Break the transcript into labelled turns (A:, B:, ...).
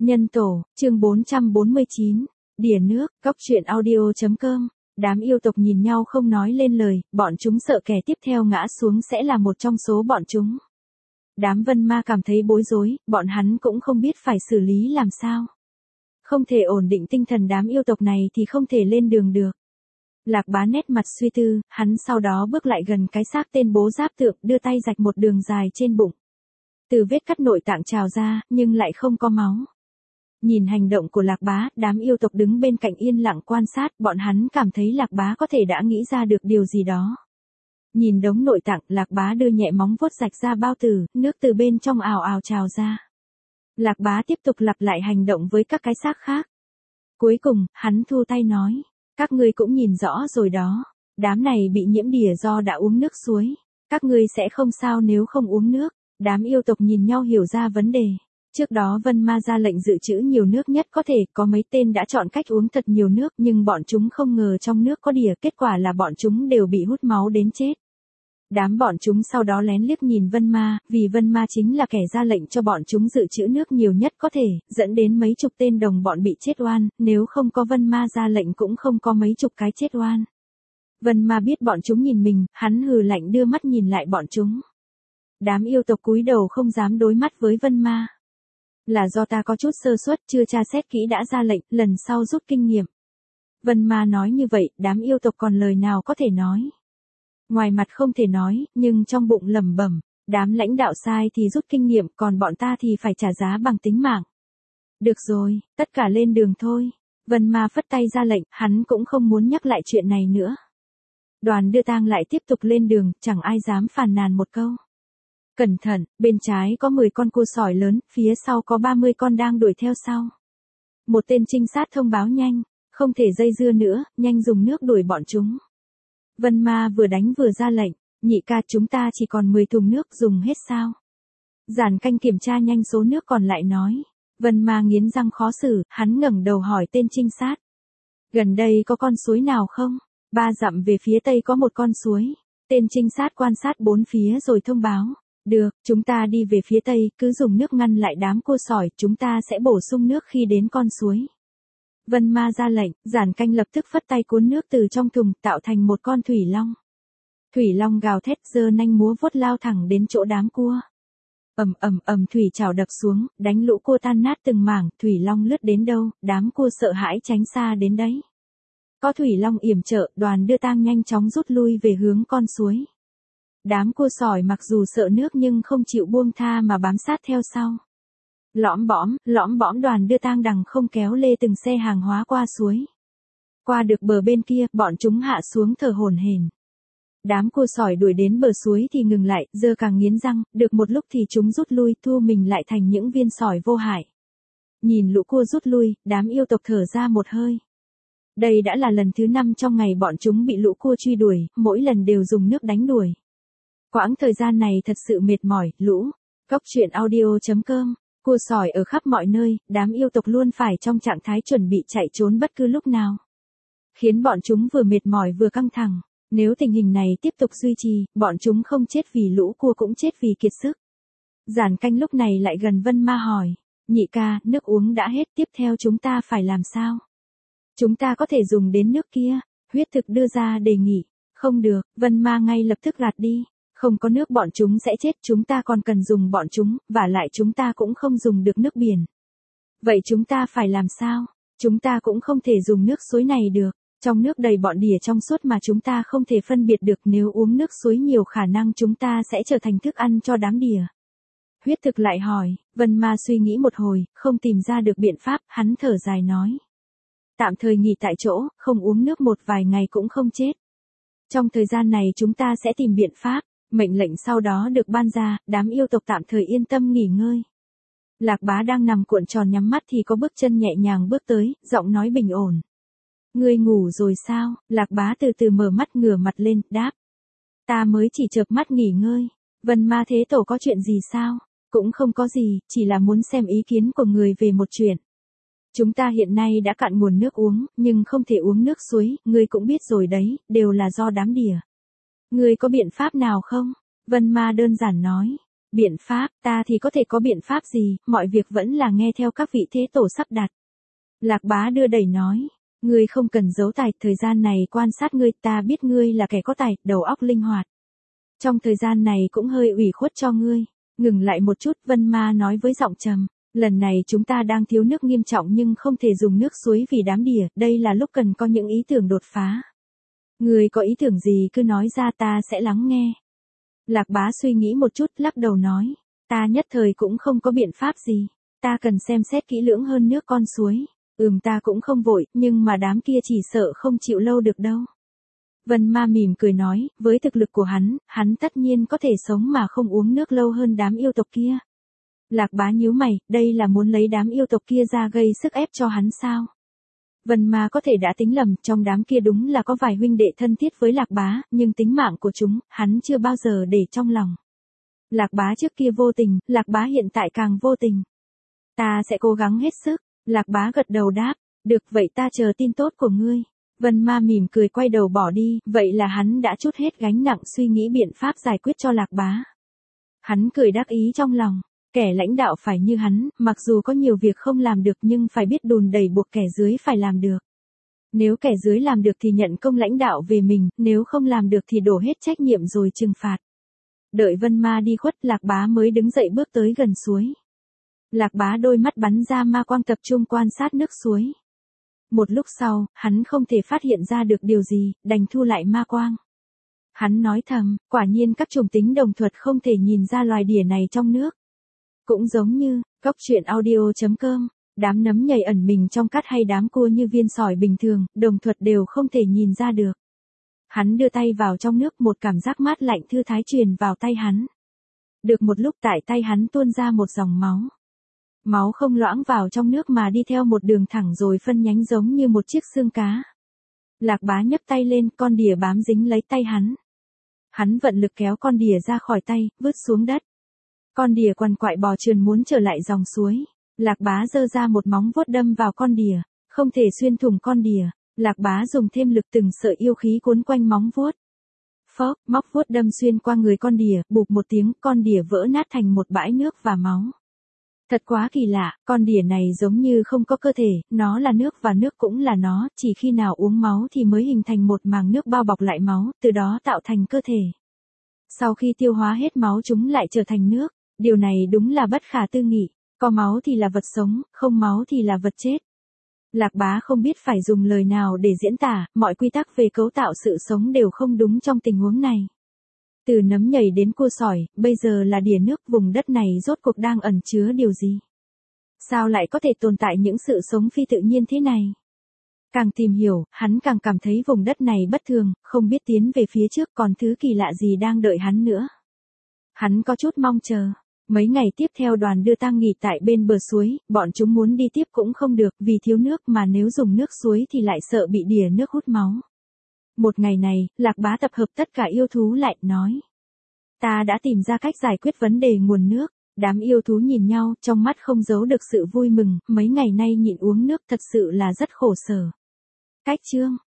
A: Nhân tổ, chương 449, đỉa nước, cóc truyện audio.com. Đám yêu tộc nhìn nhau không nói lên lời, bọn chúng sợ kẻ tiếp theo ngã xuống sẽ là một trong số bọn chúng. Đám vân ma cảm thấy bối rối, bọn hắn cũng không biết phải xử lý làm sao. Không thể ổn định tinh thần đám yêu tộc này thì không thể lên đường được. Lạc Bá nét mặt suy tư, hắn sau đó bước lại gần cái xác tên bố giáp tượng, đưa tay rạch một đường dài trên bụng. Từ vết cắt nội tạng trào ra, nhưng lại không có máu. Nhìn hành động của Lạc Bá, đám yêu tộc đứng bên cạnh yên lặng quan sát, bọn hắn cảm thấy Lạc Bá có thể đã nghĩ ra được điều gì đó. Nhìn đống nội tạng, Lạc Bá đưa nhẹ móng vuốt rạch ra bao tử, nước từ bên trong ào ào trào ra. Lạc Bá tiếp tục lặp lại hành động với các cái xác khác. Cuối cùng, hắn thu tay nói, các ngươi cũng nhìn rõ rồi đó, đám này bị nhiễm đỉa do đã uống nước suối. Các ngươi sẽ không sao nếu không uống nước. Đám yêu tộc nhìn nhau hiểu ra vấn đề. Trước đó Vân Ma ra lệnh dự trữ nhiều nước nhất có thể, có mấy tên đã chọn cách uống thật nhiều nước, nhưng bọn chúng không ngờ trong nước có đỉa, kết quả là bọn chúng đều bị hút máu đến chết. Đám bọn chúng sau đó lén liếc nhìn Vân Ma, vì Vân Ma chính là kẻ ra lệnh cho bọn chúng dự trữ nước nhiều nhất có thể, dẫn đến mấy chục tên đồng bọn bị chết oan, nếu không có Vân Ma ra lệnh cũng không có mấy chục cái chết oan. Vân Ma biết bọn chúng nhìn mình, hắn hừ lạnh đưa mắt nhìn lại bọn chúng. Đám yêu tộc cúi đầu không dám đối mắt với Vân Ma. Là do ta có chút sơ suất, chưa tra xét kỹ đã ra lệnh, lần sau rút kinh nghiệm. Vân Ma nói như vậy, đám yêu tộc còn lời nào có thể nói. Ngoài mặt không thể nói, nhưng trong bụng lẩm bẩm, đám lãnh đạo sai thì rút kinh nghiệm, còn bọn ta thì phải trả giá bằng tính mạng. Được rồi, tất cả lên đường thôi. Vân Ma phất tay ra lệnh, hắn cũng không muốn nhắc lại chuyện này nữa. Đoàn đưa tang lại tiếp tục lên đường, chẳng ai dám phàn nàn một câu. Cẩn thận, bên trái có 10 con cua sỏi lớn, phía sau có 30 con đang đuổi theo sau. Một tên trinh sát thông báo nhanh, không thể dây dưa nữa, nhanh dùng nước đuổi bọn chúng. Vân Ma vừa đánh vừa ra lệnh, nhị ca chúng ta chỉ còn 10 thùng nước, dùng hết sao? Giản Canh kiểm tra nhanh số nước còn lại nói. Vân Ma nghiến răng khó xử, hắn ngẩng đầu hỏi tên trinh sát. Gần đây có con suối nào không? 3 dặm về phía tây có một con suối. Tên trinh sát quan sát bốn phía rồi thông báo. Được, chúng ta đi về phía tây, cứ dùng nước ngăn lại đám cua sỏi, chúng ta sẽ bổ sung nước khi đến con suối. Vân Ma ra lệnh, Giản Canh lập tức phất tay cuốn nước từ trong thùng, tạo thành một con thủy long. Thủy long gào thét giơ nanh múa vuốt lao thẳng đến chỗ đám cua. Thủy trào đập xuống, đánh lũ cua tan nát từng mảng, thủy long lướt đến đâu, đám cua sợ hãi tránh xa đến đấy. Có thủy long yểm trợ, đoàn đưa tang nhanh chóng rút lui về hướng con suối. Đám cua sỏi mặc dù sợ nước nhưng không chịu buông tha mà bám sát theo sau. Lõm bõm đoàn đưa tang đằng không kéo lê từng xe hàng hóa qua suối. Qua được bờ bên kia, bọn chúng hạ xuống thở hổn hển. Đám cua sỏi đuổi đến bờ suối thì ngừng lại, giơ càng nghiến răng, được một lúc thì chúng rút lui, thu mình lại thành những viên sỏi vô hại. Nhìn lũ cua rút lui, đám yêu tộc thở ra một hơi. Đây đã là lần thứ 5 trong ngày bọn chúng bị lũ cua truy đuổi, mỗi lần đều dùng nước đánh đuổi. Quãng thời gian này thật sự mệt mỏi, lũ. Cóc truyện audio.com. Cua sỏi ở khắp mọi nơi, đám yêu tộc luôn phải trong trạng thái chuẩn bị chạy trốn bất cứ lúc nào. Khiến bọn chúng vừa mệt mỏi vừa căng thẳng. Nếu tình hình này tiếp tục duy trì, bọn chúng không chết vì lũ cua cũng chết vì kiệt sức. Giản Canh lúc này lại gần Vân Ma hỏi. Nhị ca, nước uống đã hết, tiếp theo chúng ta phải làm sao? Chúng ta có thể dùng đến nước kia. Huyết Thực đưa ra đề nghị. Không được, Vân Ma ngay lập tức gạt đi. Không có nước bọn chúng sẽ chết, chúng ta còn cần dùng bọn chúng, và lại chúng ta cũng không dùng được nước biển. Vậy chúng ta phải làm sao? Chúng ta cũng không thể dùng nước suối này được. Trong nước đầy bọn đỉa trong suốt mà chúng ta không thể phân biệt được, nếu uống nước suối nhiều khả năng chúng ta sẽ trở thành thức ăn cho đám đỉa. Huyết Thực lại hỏi, Vân Ma suy nghĩ một hồi, không tìm ra được biện pháp, hắn thở dài nói. Tạm thời nghỉ tại chỗ, không uống nước một vài ngày cũng không chết. Trong thời gian này chúng ta sẽ tìm biện pháp. Mệnh lệnh sau đó được ban ra, đám yêu tộc tạm thời yên tâm nghỉ ngơi. Lạc Bá đang nằm cuộn tròn nhắm mắt thì có bước chân nhẹ nhàng bước tới, giọng nói bình ổn. Ngươi ngủ rồi sao? Lạc Bá từ từ mở mắt ngửa mặt lên, đáp. Ta mới chỉ chợp mắt nghỉ ngơi. Vân Ma Thế Tổ có chuyện gì sao? Cũng không có gì, chỉ là muốn xem ý kiến của người về một chuyện. Chúng ta hiện nay đã cạn nguồn nước uống, nhưng không thể uống nước suối, ngươi cũng biết rồi đấy, đều là do đám đỉa. Ngươi có biện pháp nào không? Vân Ma đơn giản nói. Biện pháp, ta thì có thể có biện pháp gì, mọi việc vẫn là nghe theo các vị thế tổ sắp đặt. Lạc Bá đưa đẩy nói, ngươi không cần giấu tài, thời gian này quan sát ngươi, ta biết ngươi là kẻ có tài, đầu óc linh hoạt. Trong thời gian này cũng hơi ủy khuất cho ngươi. Ngừng lại một chút, Vân Ma nói với giọng trầm, lần này chúng ta đang thiếu nước nghiêm trọng nhưng không thể dùng nước suối vì đám đỉa, đây là lúc cần có những ý tưởng đột phá. Ngươi có ý tưởng gì cứ nói ra, ta sẽ lắng nghe. Lạc Bá suy nghĩ một chút, lắc đầu nói, ta nhất thời cũng không có biện pháp gì, ta cần xem xét kỹ lưỡng hơn nước con suối. Ta cũng không vội, nhưng mà đám kia chỉ sợ không chịu lâu được đâu. Vân Ma mỉm cười nói, với thực lực của hắn tất nhiên có thể sống mà không uống nước lâu hơn đám yêu tộc kia. Lạc Bá nhíu mày, đây là muốn lấy đám yêu tộc kia ra gây sức ép cho hắn sao? Vân Ma có thể đã tính lầm, trong đám kia đúng là có vài huynh đệ thân thiết với Lạc Bá, nhưng tính mạng của chúng, hắn chưa bao giờ để trong lòng. Lạc Bá trước kia vô tình, Lạc Bá hiện tại càng vô tình. Ta sẽ cố gắng hết sức. Lạc Bá gật đầu đáp, được vậy ta chờ tin tốt của ngươi. Vân Ma mỉm cười quay đầu bỏ đi, vậy là hắn đã trút hết gánh nặng suy nghĩ biện pháp giải quyết cho Lạc Bá. Hắn cười đắc ý trong lòng, kẻ lãnh đạo phải như hắn, mặc dù có nhiều việc không làm được nhưng phải biết đùn đẩy buộc kẻ dưới phải làm được. Nếu kẻ dưới làm được thì nhận công lãnh đạo về mình, nếu không làm được thì đổ hết trách nhiệm rồi trừng phạt. Đợi Vân Ma đi khuất, Lạc Bá mới đứng dậy bước tới gần suối. Lạc Bá đôi mắt bắn ra ma quang tập trung quan sát nước suối. Một lúc sau, hắn không thể phát hiện ra được điều gì, đành thu lại ma quang. Hắn nói thầm, quả nhiên các chủng tính đồng thuật không thể nhìn ra loài đỉa này trong nước. Cũng giống như, góc truyện audio.com, đám nấm nhầy ẩn mình trong cát hay đám cua như viên sỏi bình thường, đồng thuật đều không thể nhìn ra được. Hắn đưa tay vào trong nước, một cảm giác mát lạnh thư thái truyền vào tay hắn. Được một lúc tại tay hắn tuôn ra một dòng máu. Máu không loãng vào trong nước mà đi theo một đường thẳng rồi phân nhánh giống như một chiếc xương cá. Lạc Bá nhấc tay lên, con đỉa bám dính lấy tay hắn. Hắn vận lực kéo con đỉa ra khỏi tay, vứt xuống đất. Con đỉa quằn quại bò trườn muốn trở lại dòng suối. Lạc Bá giơ ra một móng vuốt đâm vào con đỉa, không thể xuyên thủng con đỉa. Lạc Bá dùng thêm lực, từng sợi yêu khí cuốn quanh móng vuốt. Phốc, móc vuốt đâm xuyên qua người con đỉa, bụp một tiếng, con đỉa vỡ nát thành một bãi nước và máu. Thật quá kỳ lạ, con đỉa này giống như không có cơ thể, nó là nước và nước cũng là nó, chỉ khi nào uống máu thì mới hình thành một màng nước bao bọc lại máu, từ đó tạo thành cơ thể. Sau khi tiêu hóa hết máu chúng lại trở thành nước, điều này đúng là bất khả tư nghị, có máu thì là vật sống, không máu thì là vật chết. Lạc Bá không biết phải dùng lời nào để diễn tả, mọi quy tắc về cấu tạo sự sống đều không đúng trong tình huống này. Từ nấm nhầy đến cua sỏi, bây giờ là đỉa nước, vùng đất này rốt cuộc đang ẩn chứa điều gì? Sao lại có thể tồn tại những sự sống phi tự nhiên thế này? Càng tìm hiểu, hắn càng cảm thấy vùng đất này bất thường, không biết tiến về phía trước còn thứ kỳ lạ gì đang đợi hắn nữa. Hắn có chút mong chờ. Mấy ngày tiếp theo đoàn đưa tang nghỉ tại bên bờ suối, bọn chúng muốn đi tiếp cũng không được vì thiếu nước, mà nếu dùng nước suối thì lại sợ bị đỉa nước hút máu. Một ngày này, Lạc Bá tập hợp tất cả yêu thú lại, nói. Ta đã tìm ra cách giải quyết vấn đề nguồn nước. Đám yêu thú nhìn nhau, trong mắt không giấu được sự vui mừng, mấy ngày nay nhịn uống nước thật sự là rất khổ sở. Cách chương